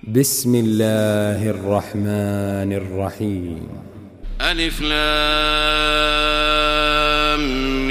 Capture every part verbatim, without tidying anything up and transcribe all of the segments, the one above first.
بسم الله الرحمن الرحيم. ألف لام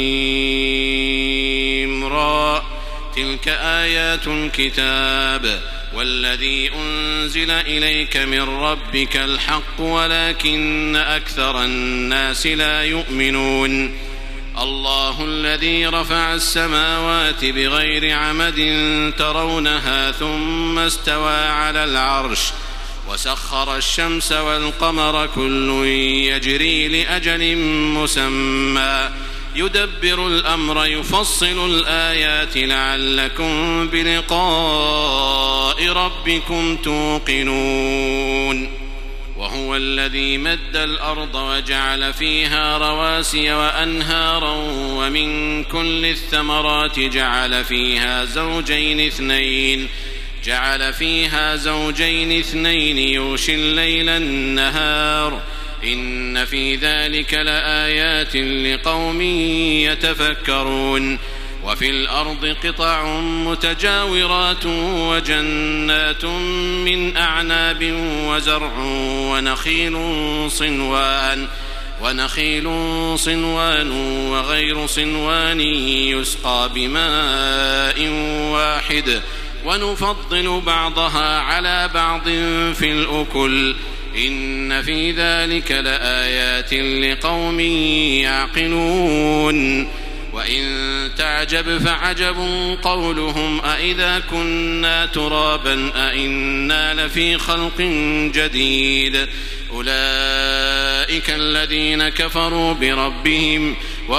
ميم را تلك آيات الكتاب والذي أنزل إليك من ربك الحق ولكن أكثر الناس لا يؤمنون. الله الذي رفع السماوات بغير عمد ترونها ثم استوى على العرش وسخر الشمس والقمر كل يجري لأجل مسمى يدبر الأمر يفصل الآيات لعلكم بلقاء ربكم توقنون. وهو الذي مد الأرض وجعل فيها رواسي وأنهارا ومن كل الثمرات جعل فيها زوجين اثنين جعل فيها زوجين اثنين يغشي الليل النهار إن في ذلك لآيات لقوم يتفكرون. وفي الأرض قطع متجاورات وجنات من أعناب وزرع ونخيل صنوان ونخيل صنوان وغير صنوان يسقى بماء واحد ونفضل بعضها على بعض في الأكل إن في ذلك لآيات لقوم يعقلون. وإن تعجب فعجب قولهم أإذا كنا ترابا أإنا لفي خلق جديد أولئك الذين كفروا بربهم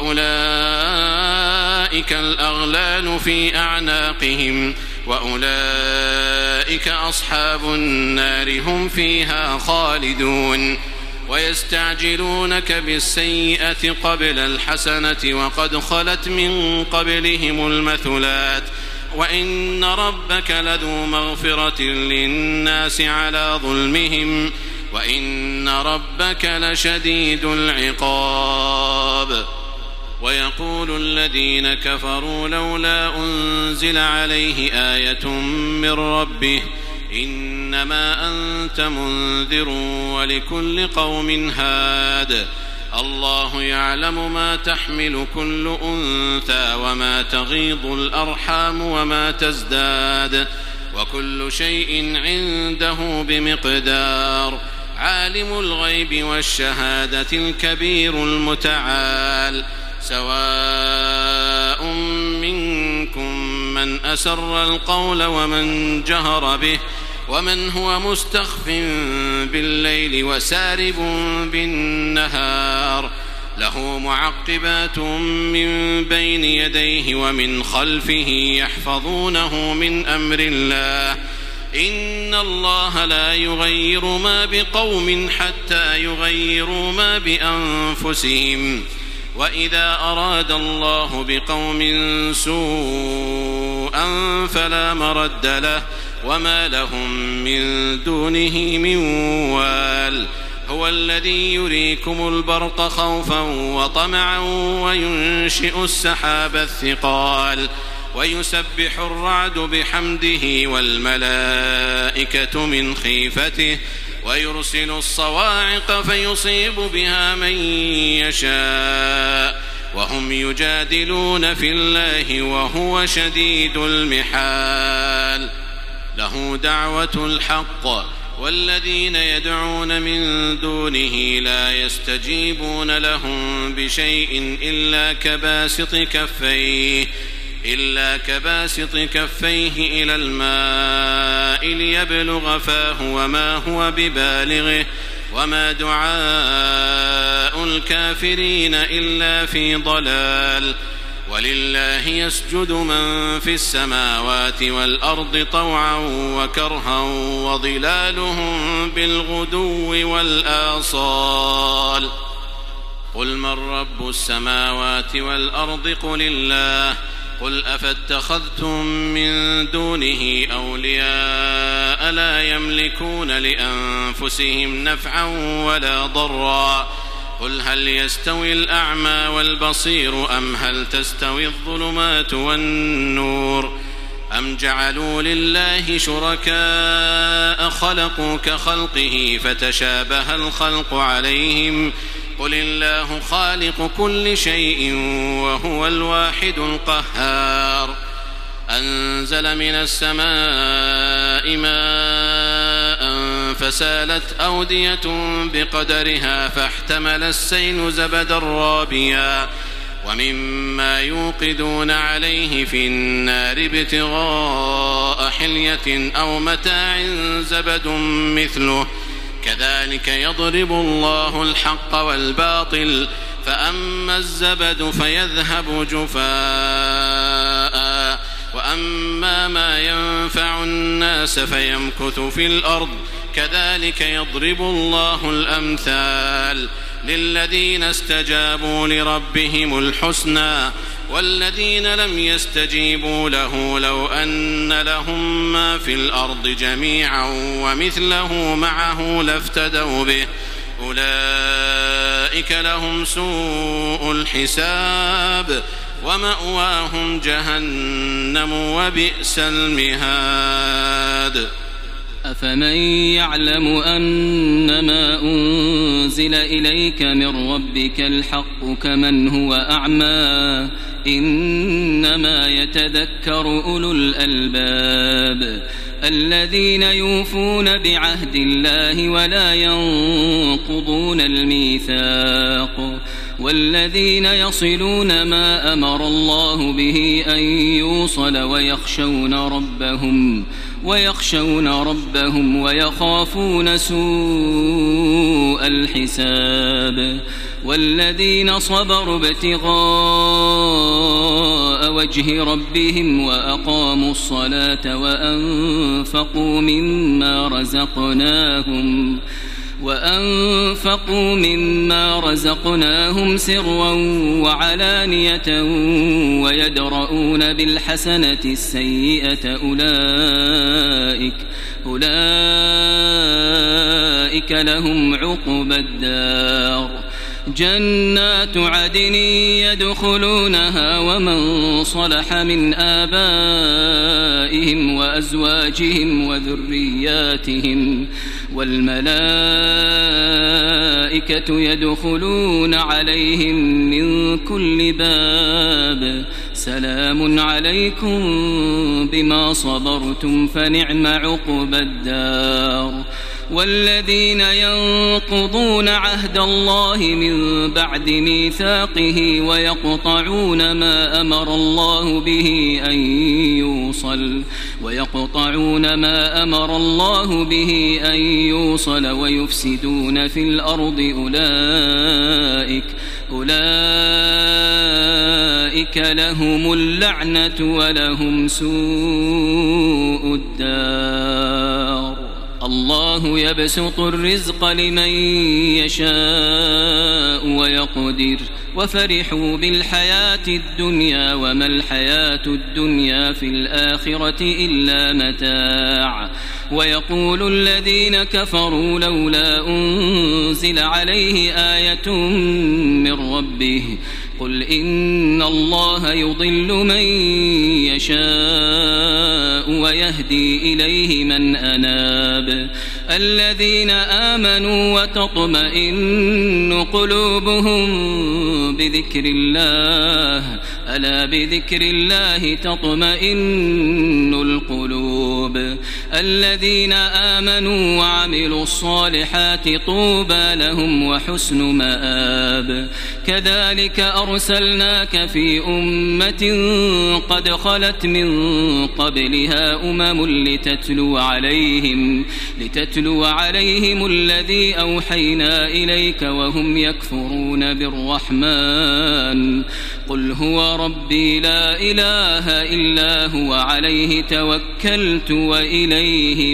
وأولئك الأغلال في أعناقهم وأولئك أصحاب النار هم فيها خالدون. ويستعجلونك بالسيئة قبل الحسنة وقد خلت من قبلهم المثلات وإن ربك لذو مغفرة للناس على ظلمهم وإن ربك لشديد العقاب. ويقول الذين كفروا لولا أنزل عليه آية من ربه إنما أنت منذر ولكل قوم هاد الله يعلم ما تحمل كل أنثى وما تغيض الأرحام وما تزداد وكل شيء عنده بمقدار. عالم الغيب والشهادة الكبير المتعال سواء منكم من أسر القول ومن جهر به ومن هو مستخف بالليل وسارب بالنهار له معقبات من بين يديه ومن خلفه يحفظونه من أمر الله إن الله لا يغير ما بقوم حتى يغيروا ما بأنفسهم وإذا أراد الله بقوم سوءا فلا مرد له وما لهم من دونه من وال. هو الذي يريكم البرق خوفا وطمعا وينشئ السحاب الثقال ويسبح الرعد بحمده والملائكة من خيفته ويرسل الصواعق فيصيب بها من يشاء وهم يجادلون في الله وهو شديد المحال. له دعوة الحق والذين يدعون من دونه لا يستجيبون لهم بشيء إلا كباسط كفيه إلا كباسط كفيه إلى الماء ليبلغ فاه وما هو ببالغه وما دعاء الكافرين إلا في ضلال. ولله يسجد من في السماوات والأرض طوعا وكرها وظلالهم بالغدو والآصال. قل من رب السماوات والأرض قل الله قل أفاتخذتم من دونه أولياء لا يملكون لأنفسهم نفعا ولا ضرا قل هل يستوي الأعمى والبصير أم هل تستوي الظلمات والنور أم جعلوا لله شركاء خلقوا كخلقه فتشابه الخلق عليهم قل الله خالق كل شيء وهو الواحد القهار أنزل من السماء ماء فسالت أودية بقدرها فاحتمل السيل زبدا رابيا ومما يوقدون عليه في النار ابتغاء حلية أو متاع زبد مثله كذلك يضرب الله الحق والباطل فأما الزبد فيذهب جفاء وأما ما ينفع الناس فيمكث في الأرض كذلك يضرب الله الأمثال للذين استجابوا لربهم الحسنى والذين لم يستجيبوا له لو أن لهم ما في الأرض جميعا ومثله معه لافتدوا به أولئك لهم سوء الحساب ومأواهم جهنم وبئس المهاد أفمن يعلم أنما أنزل إليك من ربك الحق كمن هو أعمى إنما يتذكر أولو الألباب الذين يوفون بعهد الله ولا ينقضون الميثاق والذين يصلون ما أمر الله به أن يوصل ويخشون ربهم ويخشون ربهم ويخافون سوء الحساب والذين صبروا ابتغاء وجه ربهم وأقاموا الصلاة وأنفقوا مما رزقناهم وأنفقوا مما رزقناهم سرا وعلانية ويدرؤون بالحسنة السيئة أولئك أولئك لهم عقبى الدار جنات عدن يدخلونها ومن صلح من آبائهم وأزواجهم وذرياتهم والملائكة يدخلون عليهم من كل باب سلام عليكم بما صبرتم فنعم عقبى الدار والذين ينقضون عهد الله من بعد ميثاقه ويقطعون ما أمر الله به أن يوصل ويقطعون ما أمر الله به أن يوصل ويفسدون في الأرض أولئك أولئك لهم اللعنة ولهم سوء الدار الله يبسط الرزق لمن يشاء ويقدر وفرحوا بالحياة الدنيا وما الحياة الدنيا في الآخرة إلا متاع ويقول الذين كفروا لولا أنزل عليه آية من ربه قل إن الله يضل من يشاء ويهدي إليه من أناب الذين آمنوا وتطمئن قلوبهم بذكر الله ألا بذكر الله تطمئن القلوب الذين آمنوا وعملوا الصالحات طوبى لهم وحسن مآب كذلك أرسلناك في أمة قد خلت من قبلها أمم لتتلو عليهم لتتلو عليهم الذي أوحينا إليك وهم يكفرون بالرحمن قل هو ربي لا إله إلا هو عليه توكلت وإليه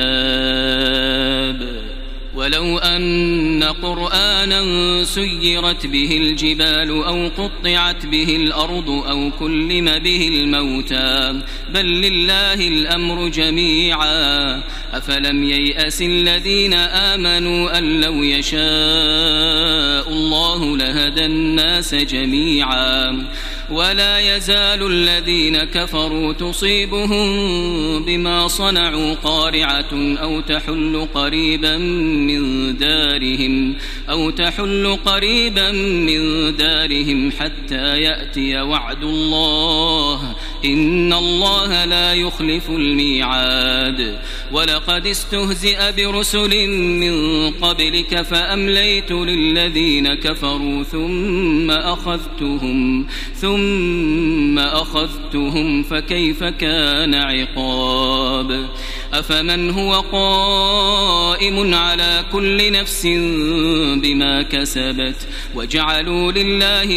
متاب ولو أن قرآنا سيرت به الجبال أو قطعت به الأرض أو كلم به الموتى بل لله الأمر جميعا أفلم ييأس الذين آمنوا أن لو يشاء الله لهدى الناس جميعا ولا يزال الذين كفروا تصيبهم بما صنعوا قارعة أو تحل قريبا من دارهم أو تحل قريبا من دارهم حتى يأتي وعد الله إن الله لا يخلف الميعاد. ولقد استهزئ برسل من قبلك فأمليت للذين كفروا ثم أخذتهم ثم أخذتهم فكيف كان عقاب. أفمن هو قائم على كل نفس بما كسبت وجعلوا لله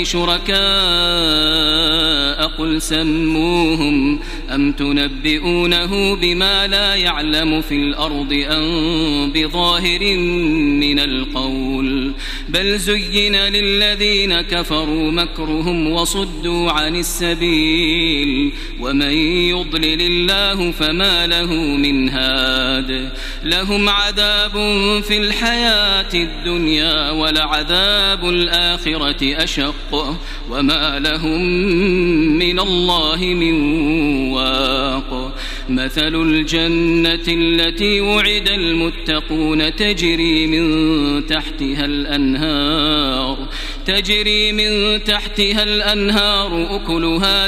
شركاء قل سموهم أم تنبئونه بما لا يعلم في الأرض أم بظاهر من القول بل زين للذين كفروا مكرهم وصدوا عن السبيل ومن يضلل الله فما له من هاد. لهم عذاب في الحياة الدنيا ولعذاب الآخرة أشق وما لهم من الله من واق. مثل الجنة التي وعد المتقون تجري من تحتها الأنهار تجري من تحتها الأنهار أكلها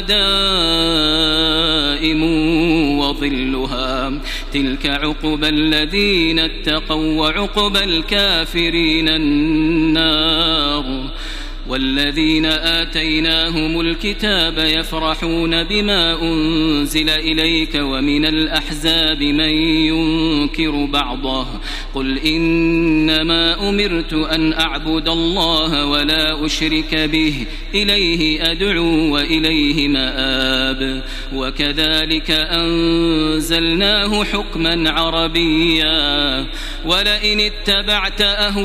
دائم وظلها تلك عقبى الذين اتقوا وعقبى الكافرين النار. والذين آتيناهم الكتاب يفرحون بما أنزل إليك ومن الأحزاب من ينكر بعضه قل إنما أمرت أن أعبد الله ولا أشرك به إليه أدعو وإليه مآب. وكذلك أنزلناه حكما عربيا ولئن اتبعت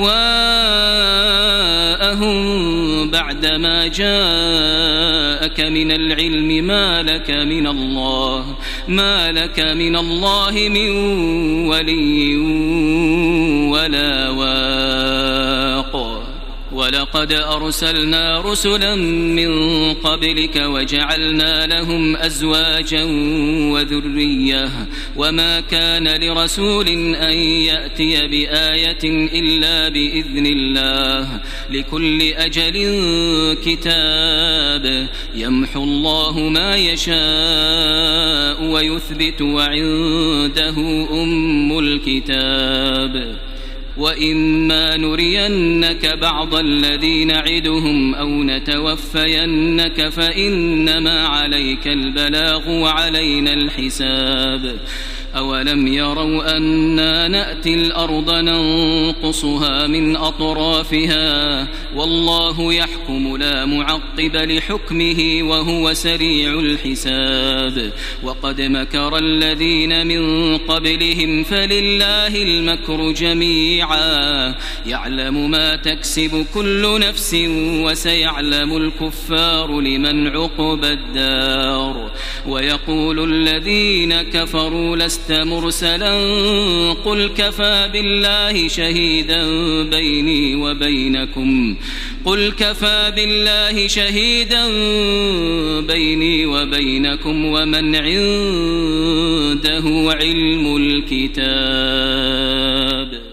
أهواءهم بعدما جاءك من العلم ما لك من الله ما لك من الله من ولي ولا واق. ولقد أرسلنا رسلا من قبلك وجعلنا لهم أزواجا وذرية وما كان لرسول أن يأتي بآية إلا بإذن الله لكل أجل كتاب يمحو الله ما يشاء ويثبت وعنده أم الكتاب. وإما نرينك بعض الذي نعدهم أو نتوفينك فإنما عليك البلاغ وعلينا الحساب. أولم يروا أنا نأتي الأرض ننقصها من أطرافها والله يحكم لا معقب لحكمه وهو سريع الحساب. وقد مكر الذين من قبلهم فلله المكر جميعا يعلم ما تكسب كل نفس وسيعلم الكفار لمن عقبى الدار. ويقول الذين كفروا لست مرسلا قل كفى بالله شهيدا بيني وبينكم قل كفى بالله شهيدا بيني وبينكم ومن عنده علم الكتاب.